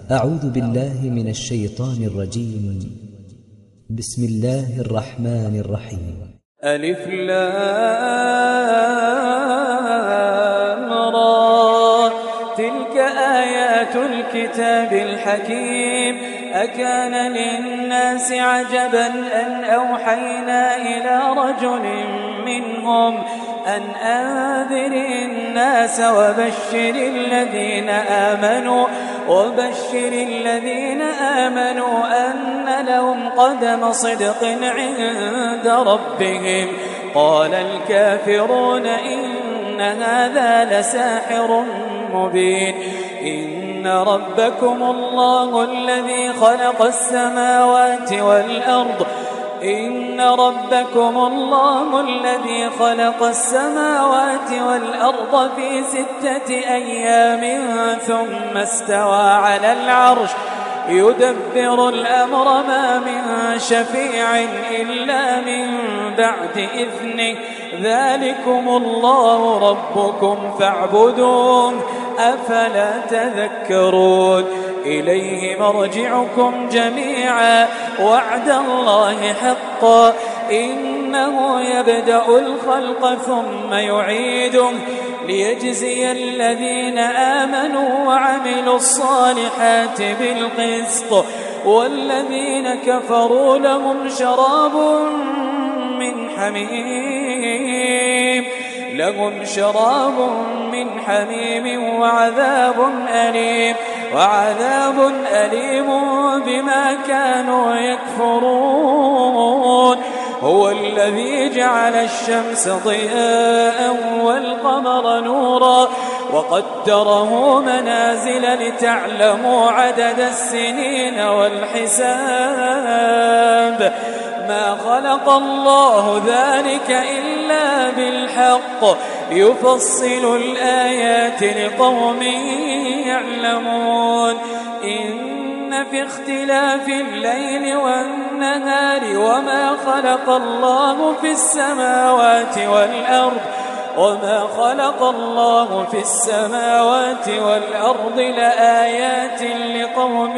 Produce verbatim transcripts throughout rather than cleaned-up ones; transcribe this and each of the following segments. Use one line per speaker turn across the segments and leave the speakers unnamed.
أعوذ بالله من الشيطان الرجيم. بسم الله الرحمن الرحيم.
ألف لام را، تلك آيات الكتاب الحكيم. أكان للناس عجبا أن أوحينا إلى رجل منهم أن أنذر الناس وبشر الذين آمنوا وبشر الذين آمنوا أن لهم قدم صدق عند ربهم. قال الكافرون إن هذا لساحر مبين. إن ربكم الله الذي خلق السماوات والأرض إن ربكم الله الذي خلق السماوات والأرض في ستة أيام ثم استوى على العرش يدبر الأمر ما من شفيع إلا من بعد إذنه. ذلكم الله ربكم فاعبدوه أفلا تذكرون. إليه مرجعكم جميعا وعد الله حقا. إنه يبدأ الخلق ثم يعيده ليجزي الذين آمنوا وعملوا الصالحات بالقسط والذين كفروا لهم شراب من حميم لهم شراب من حميم وعذاب أليم وعذاب أليم بما كانوا يكفرون. هو الذي جعل الشمس ضياء والقمر نورا وقدره منازل لتعلموا عدد السنين والحساب. ما خلق الله ذلك إلا بالحق يفصل الآيات لقوم يعلمون. إن في اختلاف الليل والنهار وما خلق الله في السماوات والأرض وما خلق الله في السماوات والأرض لآيات لقوم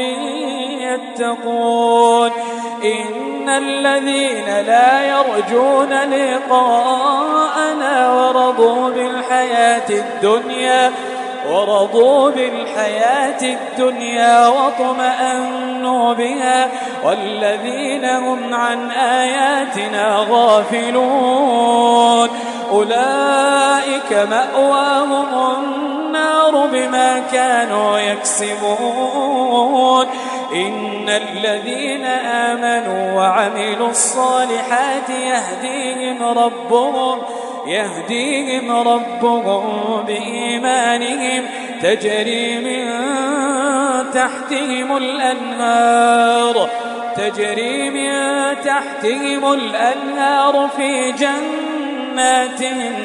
يتقون. إن الذين لا يرجون لقاءنا ورضوا بالحياة الدنيا ورضوا بالحياة الدنيا واطمأنوا بها والذين هم عن آياتنا غافلون أولئك مأواهم النار بما كانوا يكسبون. إن الذين آمنوا وعملوا الصالحات يهديهم ربهم يهديهم ربهم بإيمانهم تجري من تحتهم الأنهار تجري من تحتهم الأنهار في جنات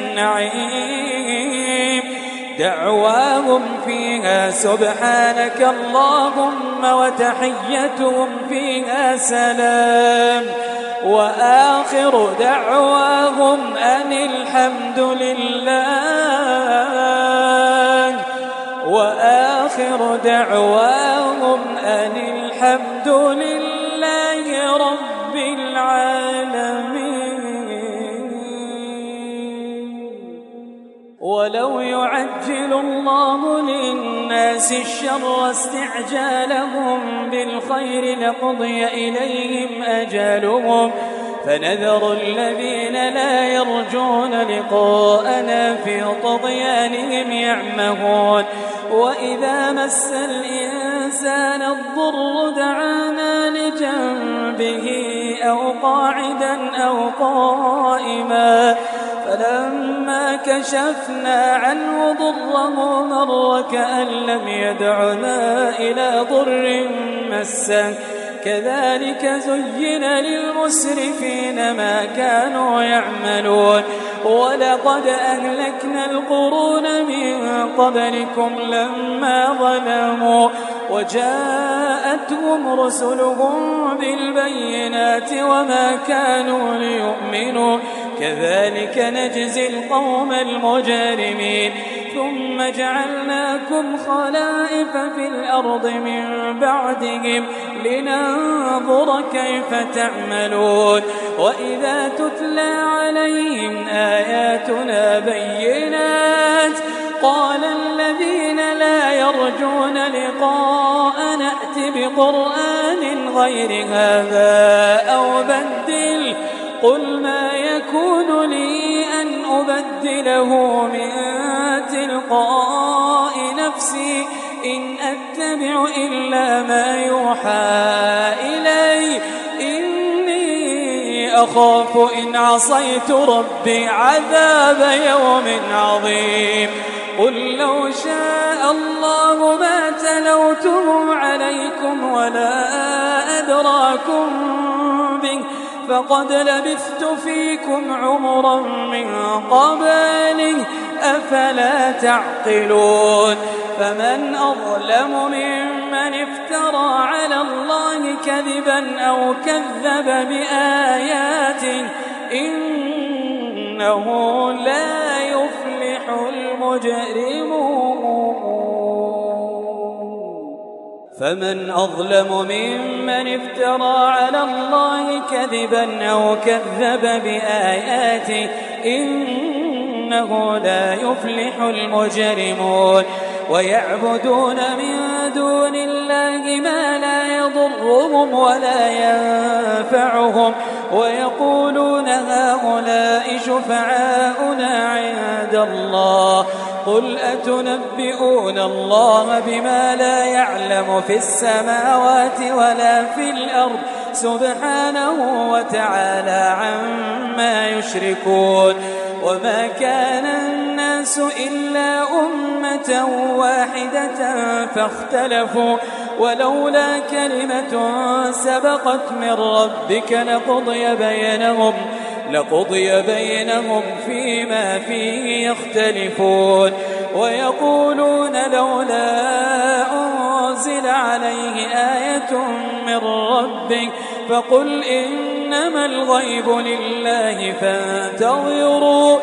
النعيم. دعواهم فيها سبحانك اللهم وتحيتهم فيها سلام وآخر دعواهم أن الحمد لله وآخر دعواهم أن الحمد لله رب العالمين. ولو يعجل الله للناس الشر استعجالهم بالخير لقضي إليهم أجالهم فنذر الذين لا يرجون لقاءنا في طغيانهم يعمهون. وإذا مس الإنسان الضر دعانا لجنبه أو قاعدا أو قائما فلما كشفنا عنه ضره مر كأن لم يدعنا إلى ضر مسه. كذلك زين للمسرفين ما كانوا يعملون. ولقد أهلكنا القرون من قبلكم لما ظلموا وجاءتهم رسلهم بالبينات وما كانوا ليؤمنوا كذلك نجزي القوم المجرمين. ثم جعلناكم خلائف في الأرض من بعدهم لننظر كيف تعملون وإذا تتلى عليهم آياتنا بينات قال الذين لا يرجون لقاء نأت بقرآن غير هذا أو بدل قل ما يكون لي أن أبدله من تلقاء نفسي إن أتبع إلا ما يوحى إلي إني أخاف إن عصيت ربي عذاب يوم عظيم قل لو شاء الله ما تلوته عليكم ولا أدراكم به فقد لبثت فيكم عمرا من قبله أفلا تعقلون فمن أظلم ممن افترى على الله كذبا أو كذب بآياته إنه لا يفلح المجرمون فمن أظلم ممن افترى على الله كذبا أو كذب بآياته إنه لا يفلح المجرمون ويعبدون من دون الله ما لا يضرهم ولا ينفعهم ويقولون هؤلاء شفعاؤنا عند الله قل أتنبئون الله بما لا يعلم في السماوات ولا في الأرض سبحانه وتعالى عما يشركون وما كان الناس إلا أمة واحدة فاختلفوا ولولا كلمة سبقت من ربك لقضي بينهم لقضي بينهم فيما فيه يختلفون ويقولون لولا أنزل عليه آية من ربك فقل إنما الغيب لله فانتظروا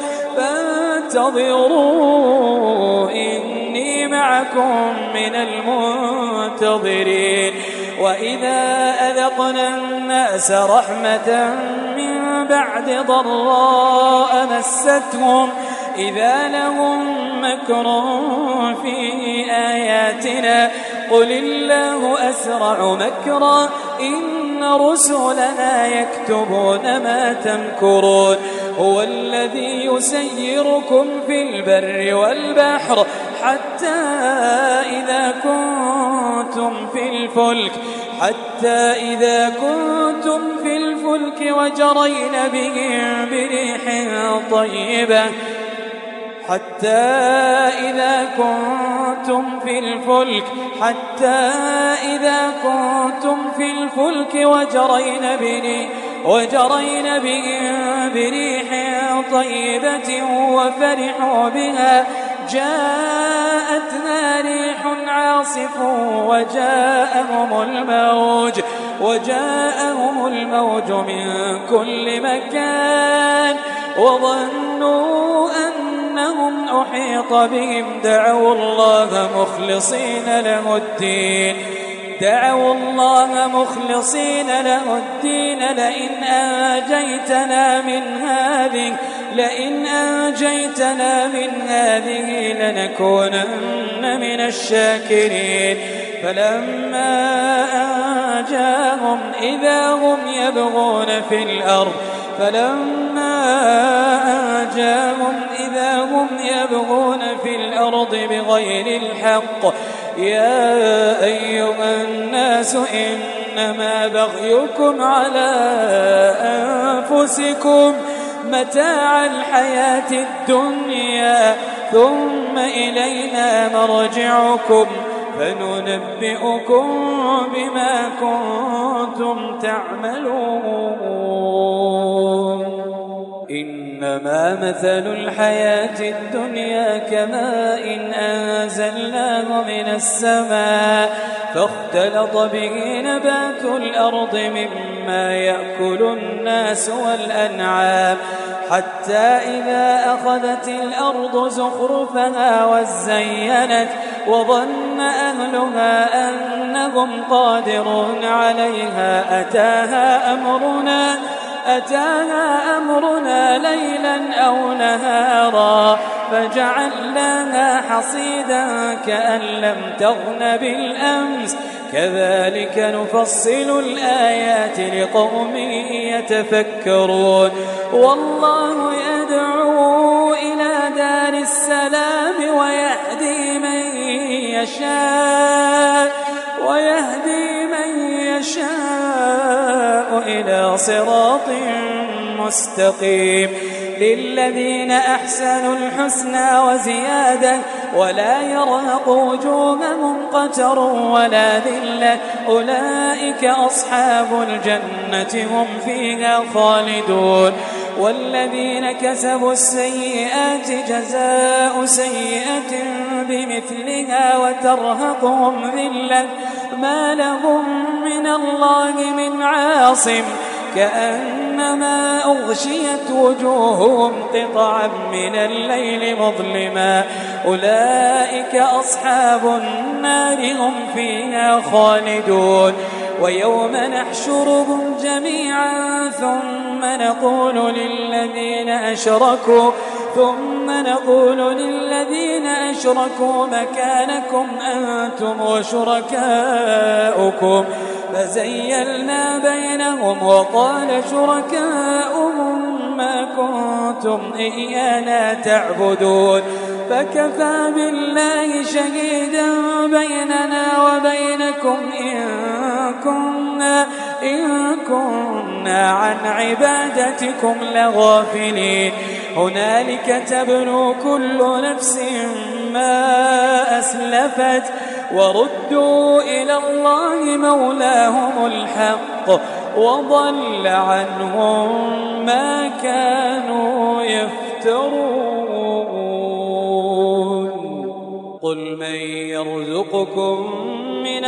فانتظروا إني معكم من المنتظرين وإذا أذقنا الناس رحمة من بعد ضراء مستهم إذا لهم مكر في آياتنا قل الله أسرع مكرا إن رسلنا يكتبون ما تمكرون هو الذي يسيركم في البر والبحر حتى إذا كنتم في الفلك حتى إذا كنتم في الفلك وجرين بهم بريح طيبة حتى إذا كنتم في الفلك حتى إذا كنتم في الفلك وجرين بريح وجرين بهم بريح طيبة وفرحوا بها جاءتنا ريح عاصف وجاءهم الموج وجاءهم الموج من كل مكان وظنوا أنهم أحيط بهم دعوا الله مخلصين له الدين دعوا الله مخلصين له الدين لئن أنجيتنا من هذه لئن أنجيتنا من هذه لنكونن من الشاكرين فلما أنجاهم إذا هم يبغون في الأرض فلما أنجاهم إذا هم يبغون في الأرض بغير الحق يا أيها الناس إنما بغيكم على أنفسكم متاع الحياة الدنيا ثم إلينا مرجعكم فننبئكم بما كنتم تعملون إنما إنما مثل الحياة الدنيا كماء أنزلناه من السماء فاختلط به نبات الأرض مما يأكل الناس والأنعام حتى إذا أخذت الأرض زخرفها وزينت وظن أهلها أنهم قادرون عليها أتاها أمرنا أتاها أمرنا ليلا أو نهارا فجعلناها حصيدا كأن لم تغن بالأمس كذلك نفصل الآيات لقوم يتفكرون والله يدعو إلى دار السلام ويهدي من يشاء ويهدي من يشاء إلى صراط مستقيم للذين أحسنوا الحسنى وزيادة ولا يرهق وجوههم قتر ولا ذلة أولئك أصحاب الجنة هم فيها خالدون والذين كسبوا السيئات جزاء سيئة بمثلها وترهقهم ذلة ما لهم من الله من عاصم كأنما أغشيت وجوههم قطعا من الليل مظلما أولئك أصحاب النار هم فيها خالدون ويوم نحشرهم جميعا ثم نقول للذين أشركوا ثم نقول للذين أشركوا مكانكم أنتم وشركاؤكم فزيلنا بينهم وقال شركاؤهم ما كنتم إيانا تعبدون فكفى بالله شهيدا بيننا وبينكم إن كنا, إن كنا عن عبادتكم لغافلين هنالك تبلو كل نفس ما أسلفت وردوا إلى الله مولاهم الحق وضل عنهم ما كانوا يفترون قل من يرزقكم من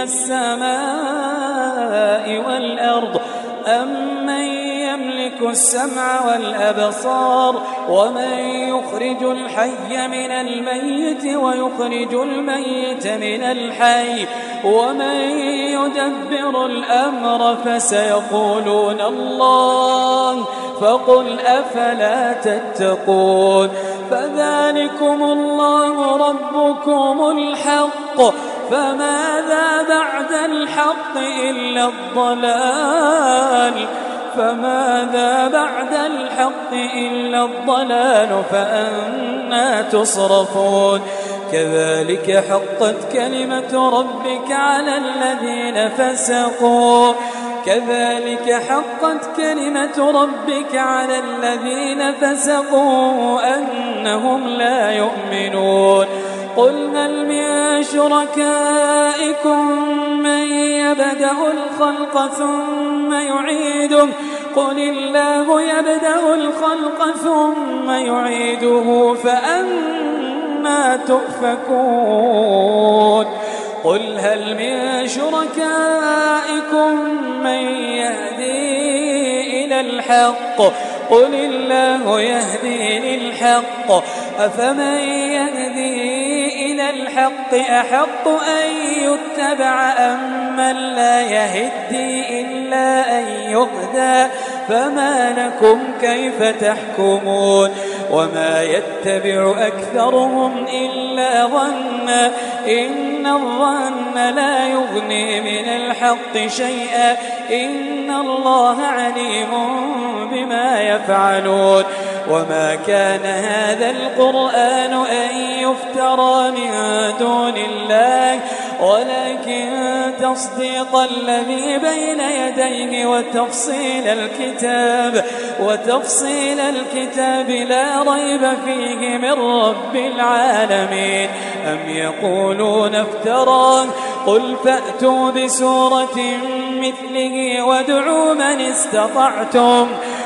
السماء والأرض أم من يملك السمع والأبصار ومن يخرج الحي من الميت ويخرج الميت من الحي ومن يدبر الأمر فسيقولون الله فقل أفلا تتقون فذلكم الله ربكم الحق فماذا بعد الحق إلا الضلال فماذا بعد الحق إلا الضلال فأنى تصرفون كذلك حقت كلمة ربك على الذين فسقوا كذلك حقت كلمة ربك على الذين فسقوا أنهم لا يؤمنون قل هل من شركائكم من يبدأ الخلق ثم يعيده قل الله يبدأ الخلق ثم يعيده فأنى تؤفكون قل هل من شركائكم من يهدي إلى الحق قل الله يهدي للحق أفمن يهدي إلى الحق أحق أن يتبع أم من لا يهدي إلا أن يهدى فما لكم كيف تحكمون وما يتبع أكثرهم إلا ظنا إن الظن لا يغني من الحق شيئا إن الله عليم بما يفعلون وما كان هذا القرآن أن يفترى من دون الله ولكن تصديق الذي بين يديه وتفصيل الكتاب وتفصيل الكتاب لا ريب فيه من رب العالمين أم يقولون افتراه قل فأتوا بسورة مثله وادعوا من استطعتم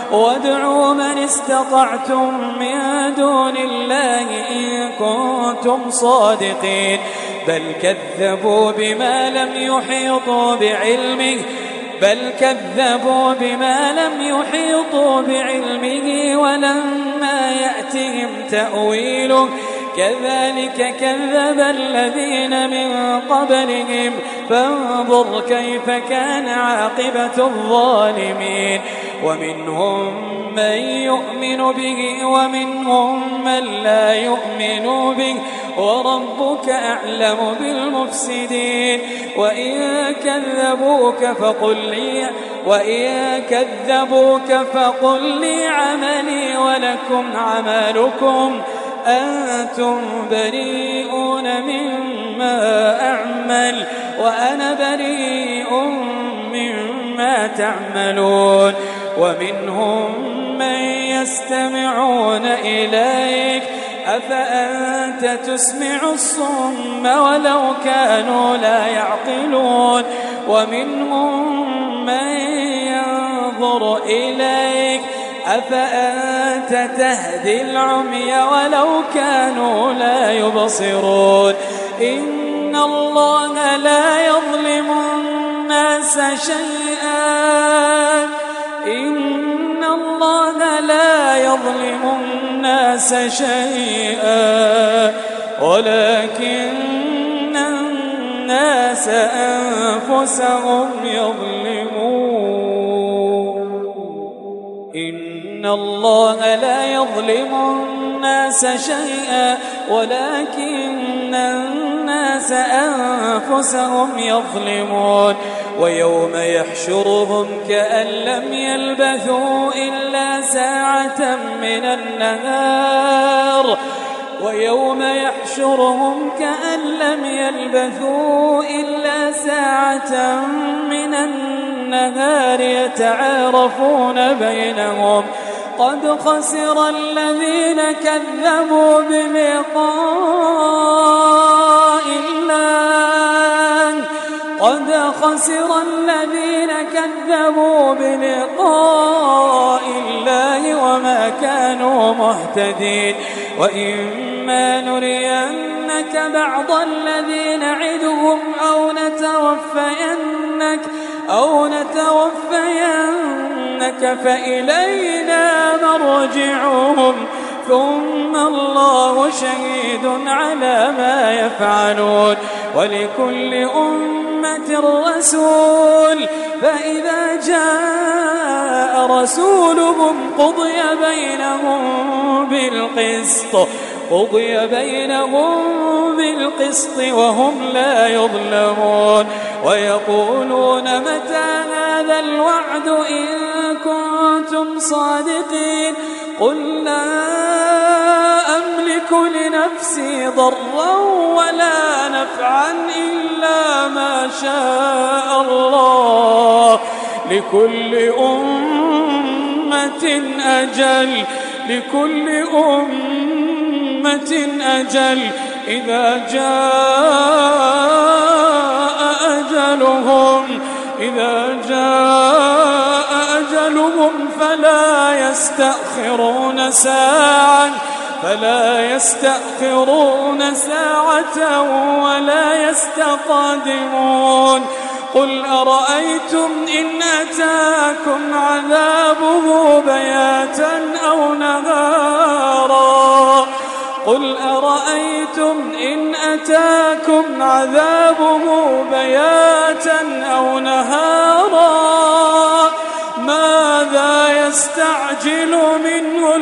وادعوا من استطعتم من دون الله إن كنتم صادقين بل كذبوا بما لم يحيطوا بعلمه بل كذبوا بما لم يحيطوا بعلمه ولما يأتهم تأويله كذلك كذب الذين من قبلهم فانظر كيف كان عاقبة الظالمين ومنهم من يؤمن به ومنهم من لا يؤمن به وربك أعلم بالمفسدين وإن كذبوك فقل لي وإن كذبوك فقل لي عملي ولكم عملكم أنتم بريئون مما أعمل وأنا بريء مما تعملون ومنهم من يستمعون إليك أفأنت تسمع الصم ولو كانوا لا يعقلون ومنهم من ينظر إليك أفأنت تهدي العمي ولو كانوا لا يبصرون إن الله لا يظلم الناس شيئا إن الله لا يظلم الناس شيئا ولكن الناس أنفسهم يظلمون إن الله لا يظلم الناس شيئا ولكن الناس أنفسهم يظلمون ويوم يحشرهم كأن لم يلبثوا إلا ساعة من النهار ويوم يحشرهم كأن لم يلبثوا إلا ساعة من النهار يتعارفون بينهم قد خسر الذين كذبوا بلقاء الله قد خسر الذين كذبوا بلقاء الله وما كانوا مهتدين وإما نرينك بعض الذي نعدهم أو نتوفينك أو نتوفينك فإلينا مرجعهم ثم الله شهيد على ما يفعلون ولكل أمة رسول فإذا جاء رسولهم قضي بينهم بالقسط قضي بينهم بالقسط وهم لا يظلمون ويقولون متى هذا الوعد إن كنتم صادقين قل لا أملك لنفسي ضرا ولا نفعا إلا ما شاء الله لكل أمة أجل لكل أمة أجل إذا جاء أجلهم إذا جاء أجلهم فلا يستأخرون ساعة فلا يستأخرون ساعة ولا يستقدمون قل أرأيتم إن أتاكم عذابه بياتا أو نهارا قل أرأيتم إن أتاكم عذابه بياتا أو نهارا ماذا يستعجل منه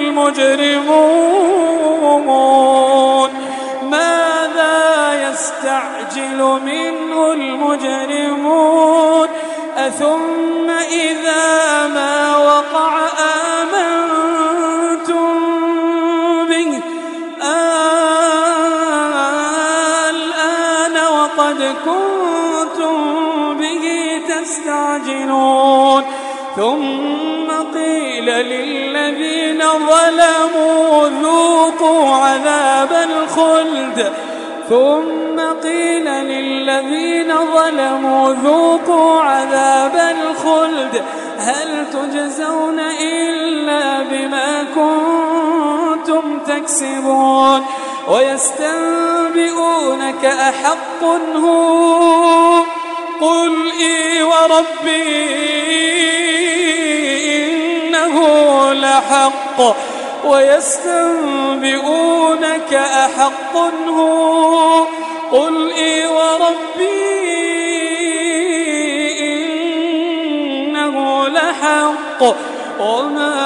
المجرمون ماذا يستعجل منه المجرمون أثم إذا ما وقع آمنتم به الآن وقد كنتم به تستعجلون ثم قيل للذين ظلموا ذوقوا عذاب الخلد ثم قيل للذين ظلموا ذوقوا عذاب الخلد هل تجزون إلا كنتم تكسبون ويستنبئونك أحق هو قل إي وربي إنه لحق ويستنبئونك أحق هو قل إي وربي إنه لحق وما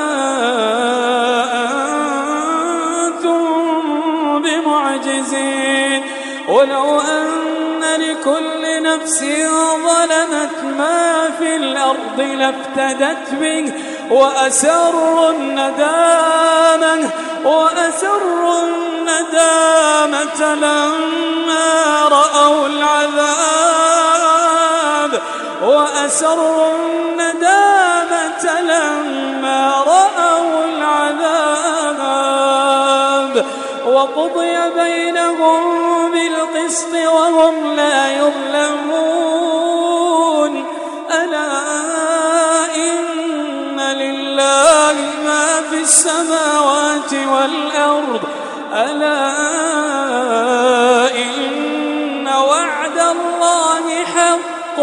أنتم بمعجزين ولو أن لكل نفس ظلمت ما في الأرض لافتدت به وأسروا الندامة وأسروا الندامة لما رأوا العذاب وأسروا الندامة لما رأوا العذاب وقضي بينهم بالقسط وهم لا يظلمون ألا إن لله ما في السماوات والأرض ألا إن وعد الله حق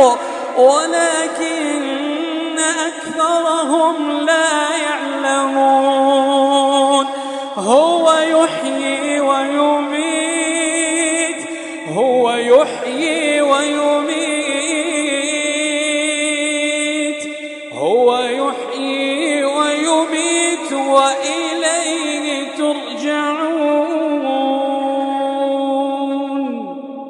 ولكن أكثرهم لا يعلمون هو يحيي ويميت هو يحيي ويميت هو يحيي ويميت وإليه ترجعون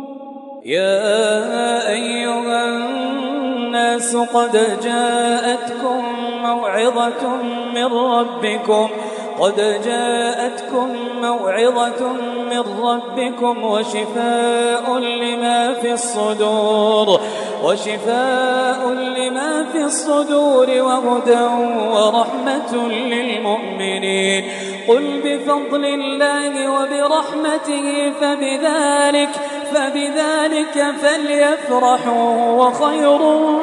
يا أيها الناس قد جاءتكم موعظة من ربكم قد جاءتكم موعظة من ربكم وشفاء لما في الصدور وشفاء لما في الصدور وهدى ورحمة للمؤمنين قل بفضل الله وبرحمته فبذلك فبذلك فليفرحوا وخير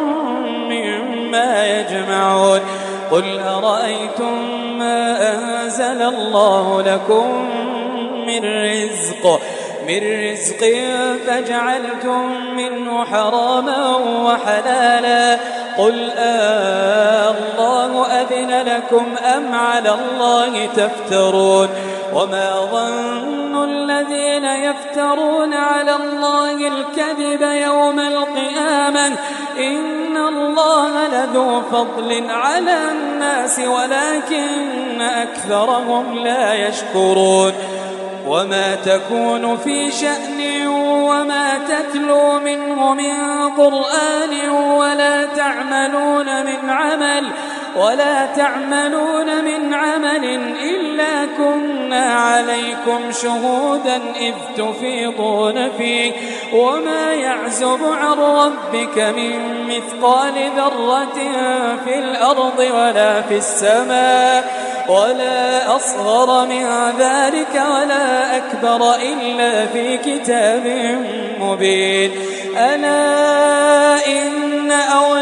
مما يجمعون قل أرأيتم ما أنزل الله لكم من رزق من رزق فجعلتم منه حراما وحلالا قل آه الله أذن لكم أم على الله تفترون وما ظن الذين يفترون على الله الكذب يوم القيامة إن الله لذو فضل على الناس ولكن أكثرهم لا يشكرون وما تكون في شأن وما تتلو منه من قرآن ولا تعملون من عمل ولا تعملون من عمل إلا كنا عليكم شهودا إذ تفيضون فيه وما يعزب عن ربك من مثقال ذرة في الأرض ولا في السماء ولا أصغر من ذلك ولا أكبر إلا في كتاب مبين ألا إن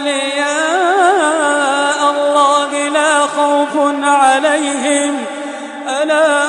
أولياء الله لا خوف عليهم ألا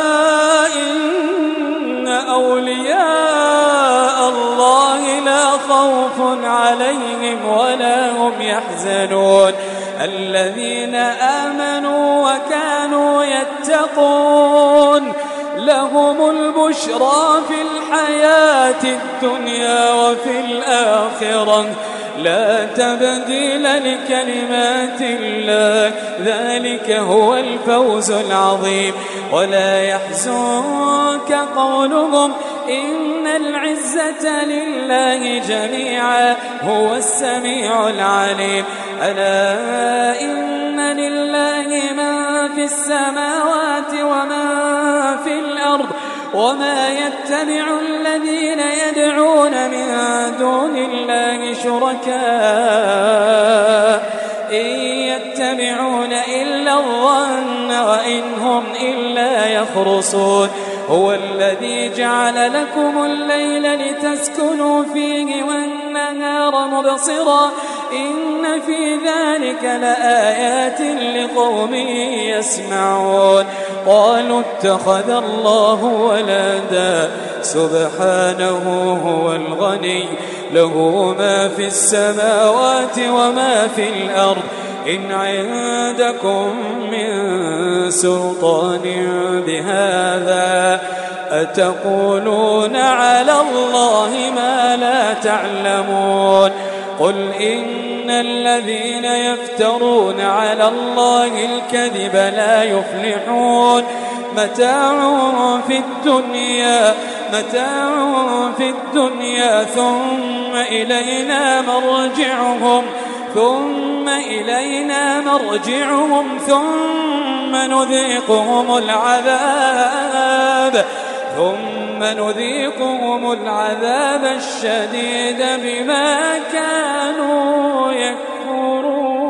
إن أولياء الله لا خوف عليهم ولا هم يحزنون الذين آمنوا وكانوا يتقون لهم البشرى في الحياة الدنيا وفي الآخرة لا تبديل لكلمات الله ذلك هو الفوز العظيم ولا يحزنك قولهم إن العزة لله جميعا هو السميع العليم ألا إن لله من في السماوات ومن في الأرض وما يتبع الذين يدعون من دون الله شركاء إن يتبعون إلا الظن وإن هم إلا يخرصون هو الذي جعل لكم الليل لتسكنوا فيه والنهار مبصرا إن إن في ذلك لآيات لقوم يسمعون. قالوا اتخذ الله ولدا سبحانه هو الغني له ما في السماوات وما في الأرض إن عندكم من سلطان بهذا أتقولون على الله ما لا تعلمون. قل إن الذين يفترون على الله الكذب لا يفلحون. متاع في الدنيا متاع في الدنيا ثم إلينا مرجعهم ثم إلينا مرجعهم ثم نذيقهم العذاب ثم نذيقهم العذاب الشديد بما كانوا يكفرون.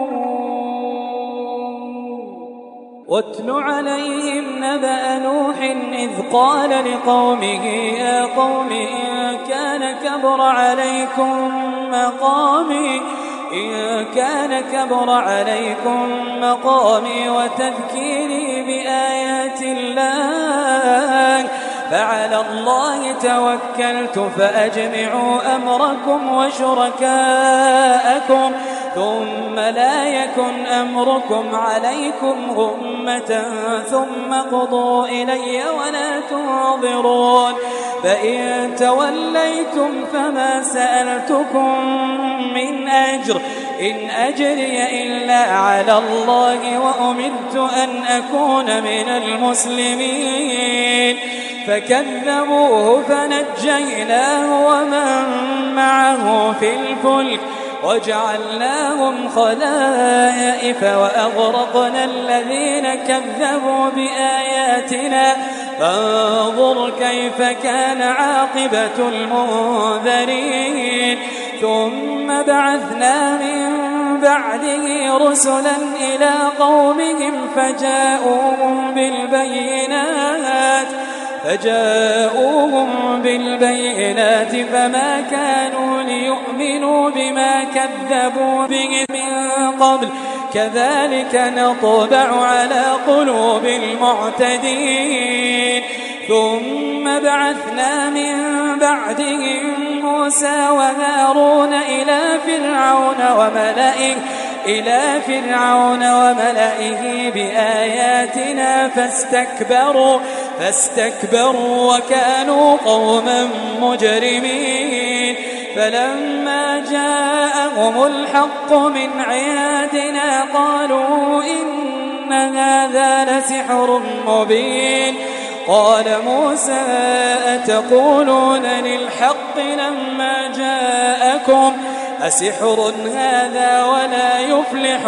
واتل عليهم نبأ نوح إذ قال لقومه يا قوم إن كان كبر عليكم مقامي إن كان كبر عليكم مقامي وتذكيري بآيات الله فعلى الله توكلت فأجمعوا أمركم وشركاءكم ثم لا يكن أمركم عليكم غمة ثم قضوا إلي ولا تنظرون. فإن توليتم فما سألتكم من أجر إن أجري إلا على الله وأمرت أن أكون من المسلمين. فكذبوه فنجيناه ومن معه في الفلك وجعلناهم خلائف وأغرقنا الذين كذبوا بآياتنا فانظر كيف كان عاقبة المنذرين. ثم بعثنا من بعده رسلا إلى قومهم فجاءوهم بالبينات فجاءوهم بالبينات فما كانوا ليؤمنوا بما كذبوا به من قبل كذلك نطبع على قلوب المعتدين. ثم بعثنا من بعدهم موسى وهارون إلى فرعون وملئه إلى فرعون وملئه بآياتنا فاستكبروا فاستكبروا وكانوا قوما مجرمين. فلما جاءهم الحق من عندنا قالوا إن هذا لسحر مبين. قال موسى أتقولون للحق لما جاءكم أسحر هذا ولا يفلح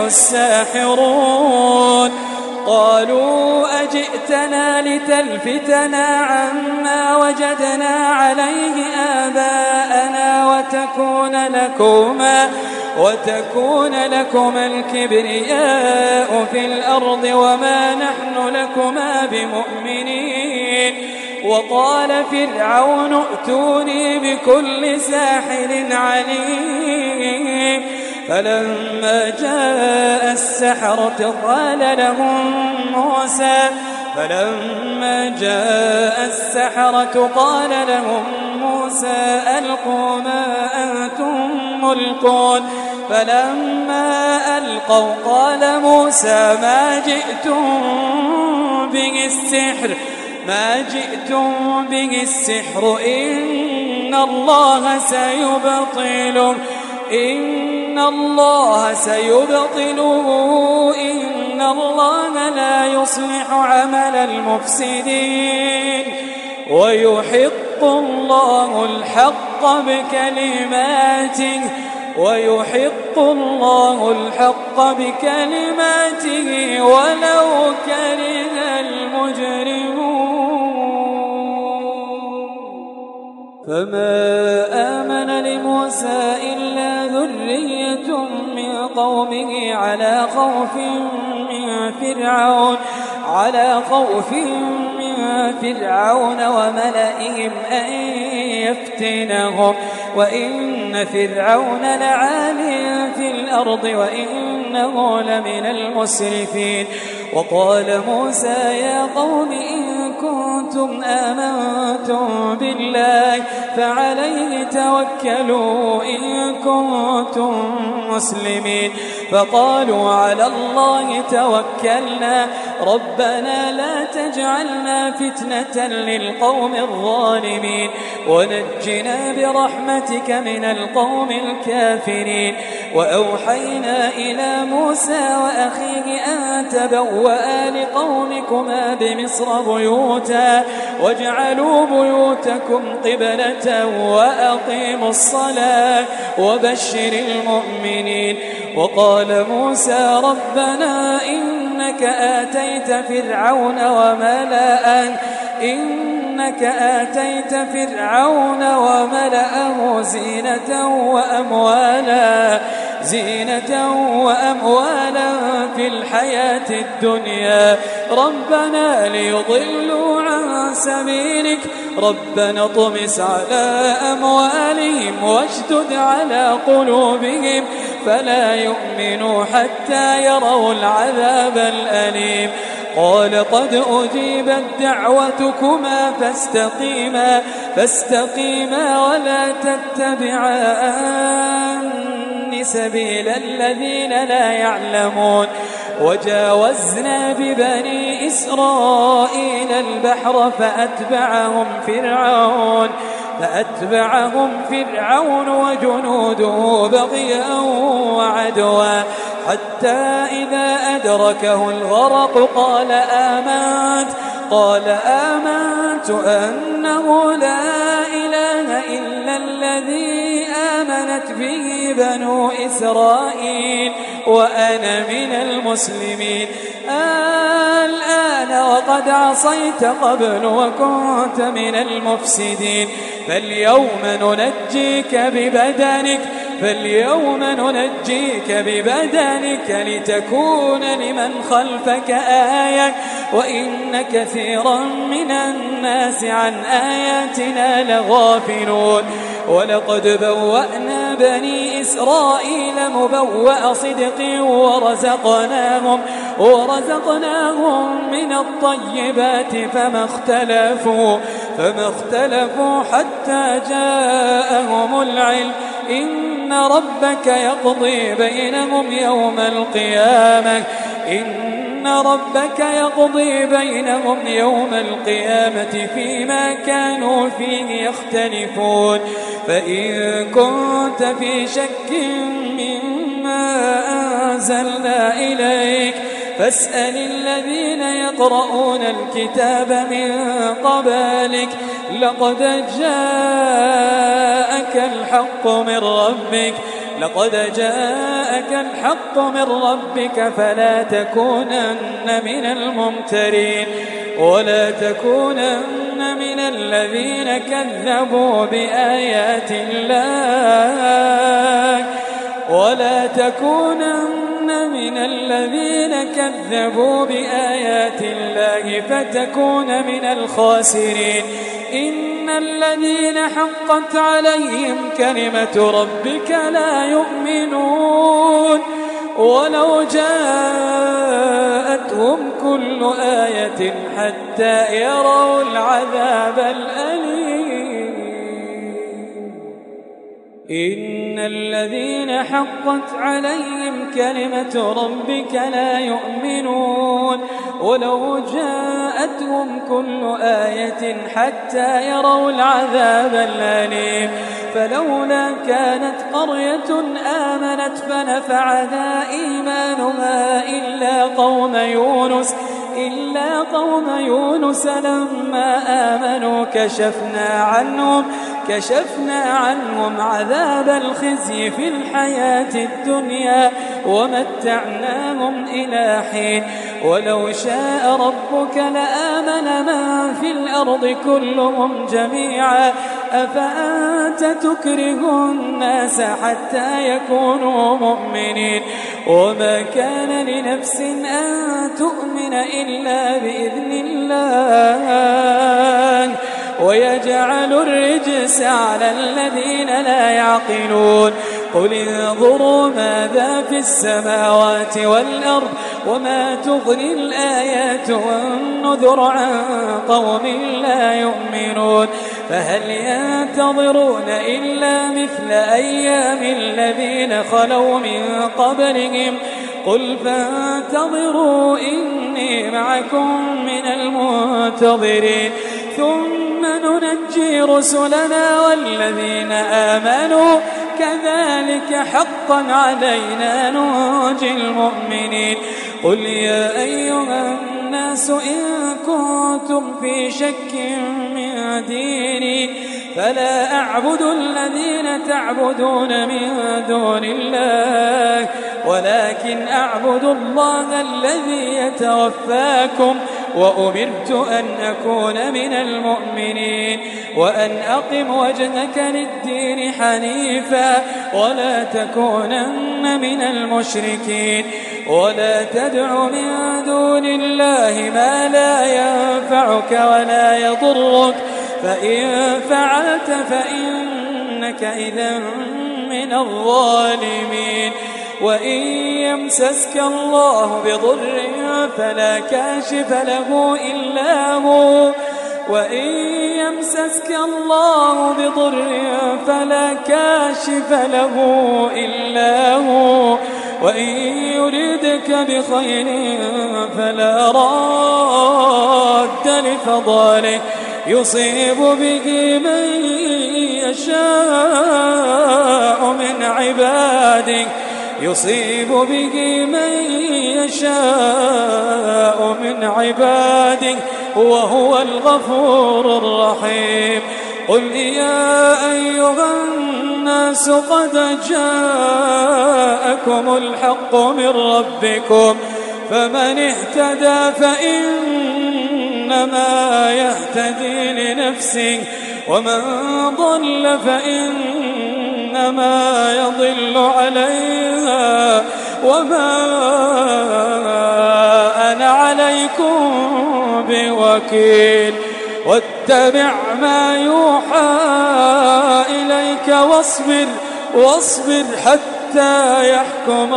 الساحرون. قالوا أجئتنا لتلفتنا عما وجدنا عليه آباءنا وتكون لكما وتكون لكما الكبرياء في الأرض وما نحن لكما بمؤمنين. وقال فرعون ائتوني بكل ساحر عليم. فلما جاء السحرة قال لهم موسى فلما جاء السحرة قال لهم موسى ألقوا ما أنتم ملقون. فلما ألقوا قال موسى ما جئتم به السحر ما جئتم به السحر إن الله سيبطله إن الله سيبطله إن الله لا يصلح عمل المفسدين ويحق الله الحق بكلماته ويحق الله الحق بكلماته ولو كره المجرمون. فما آمن لموسى إلا ذرية من قومه على خوف من فرعون على خوف من فرعون وملئهم أن يفتنهم وإن فرعون لعال في الأرض الأرض وإنه لمن المسرفين. وقال موسى يا قوم إن كنتم آمنتم بالله فعليه توكلوا إن كنتم مسلمين. فقالوا على الله توكلنا ربنا لا تجعلنا فتنة للقوم الظالمين ونجنا برحمتك من القوم الكافرين. وأوحينا إلى موسى وأخيه أن تبوأ لقومكما بمصر بيوتا واجعلوا بيوتكم قبلة وأقيموا الصلاة وبشر المؤمنين. وقال موسى ربنا إنك آتيت فرعون وملأه إنك آتيت فرعون وملأه زينة وأموالا زينة وأموالا في الحياة الدنيا ربنا ليضلوا عن سبيلك ربنا طمس على أموالهم واشدد على قلوبهم فلا يؤمنوا حتى يروا العذاب الأليم. قال قد أجيبت دعوتكما فاستقيما فاستقيما ولا تتبعان سبيل الذين لا يعلمون. وجاوزنا ببني إسرائيل البحر فأتبعهم فرعون فأتبعهم فرعون وجنوده بغيا وعدوا حتى إذا أدركه الغرق قال آمنت قال آمنت أنه لا إله إلا الذي آمنت به بنو إسرائيل وأنا من المسلمين. الآن وقد عصيت قبل وكنت من المفسدين فاليوم ننجيك ببدنك فاليوم ننجيك ببدنك لتكون لمن خلفك آية وإن كثيرا من الناس عن آياتنا لغافلون. ولقد بوأنا بني إسرائيل مبوأ صدق ورزقناهم ورزقناهم من الطيبات فما اختلفوا فما اختلفوا حتى جاءهم العلم إن ربك يقضي بينهم يوم القيامة إن ربك يقضي بينهم يوم القيامة فيما كانوا فيه يختلفون. فإن كنت في شك مما أنزلنا إليك فاسأل الذين يقرؤون الكتاب من قبلك لقد جاءك الحق من ربك لقد جاءك الحق من ربك فلا تكونن من الممترين ولا تكونن من الذين كذبوا بآيات الله ولا تكونن من الذين كذبوا بآيات الله فتكون من الخاسرين. إن الذين حقت عليهم كلمة ربك لا يؤمنون ولو جاءتهم كل آية حتى يروا العذاب الأليم. إن الذين حقت عليهم كلمة ربك لا يؤمنون ولو جاءتهم كل آية حتى يروا العذاب الأليم. فلولا كانت قرية آمنت فنفعها إيمانها إلا قوم يونس إلا قوم يونس لما آمنوا كشفنا عنهم كشفنا عنهم عذاب الخزي في الحياة الدنيا ومتعناهم إلى حين. ولو شاء ربك لآمن من في الأرض كلهم جميعا أفأنت تكره الناس حتى يكونوا مؤمنين. وما كان لنفس أن تؤمن إلا بإذن الله ويجعل الرجس على الذين لا يعقلون. قل انظروا ماذا في السماوات والأرض وما تغني الآيات والنذر عن قوم لا يؤمنون فهل ينتظرون إلا مثل أيام الذين خلوا من قبلهم قل فانتظروا إني معكم من المنتظرين ثم ننجي رسلنا والذين آمنوا كذلك حقا علينا ننجي المؤمنين قل يا أيها الناس إن كنتم في شك من ديني فلا أعبد الذين تعبدون من دون الله ولكن أعبد الله الذي يتوفاكم وأمرت أن أكون من المؤمنين وأن أقم وجهك للدين حنيفا ولا تكونن من المشركين ولا تدع من دون الله ما لا ينفعك ولا يضرك فإن فعلت فإنك إذا من الظالمين وإن يمسسك الله بضر فلا كاشف له إلا هو وإن يمسسك الله بضر فلا كاشف له إلا هو وإن يريدك بخير فلا راد لفضله يصيب به من يشاء من عباده يصيب به من يشاء من عباده وهو الغفور الرحيم قل يا أيها الناس قد جاءكم الحق من ربكم فمن اهتدى فإنما يهتدي لنفسه ومن ضل فإنما يضل عليها وما أنا عليكم بوكيل واتبع ما يوحى إليك واصبر واصبر حتى يحكم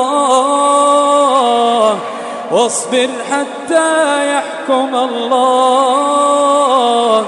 الله واصبر حتى يحكم الله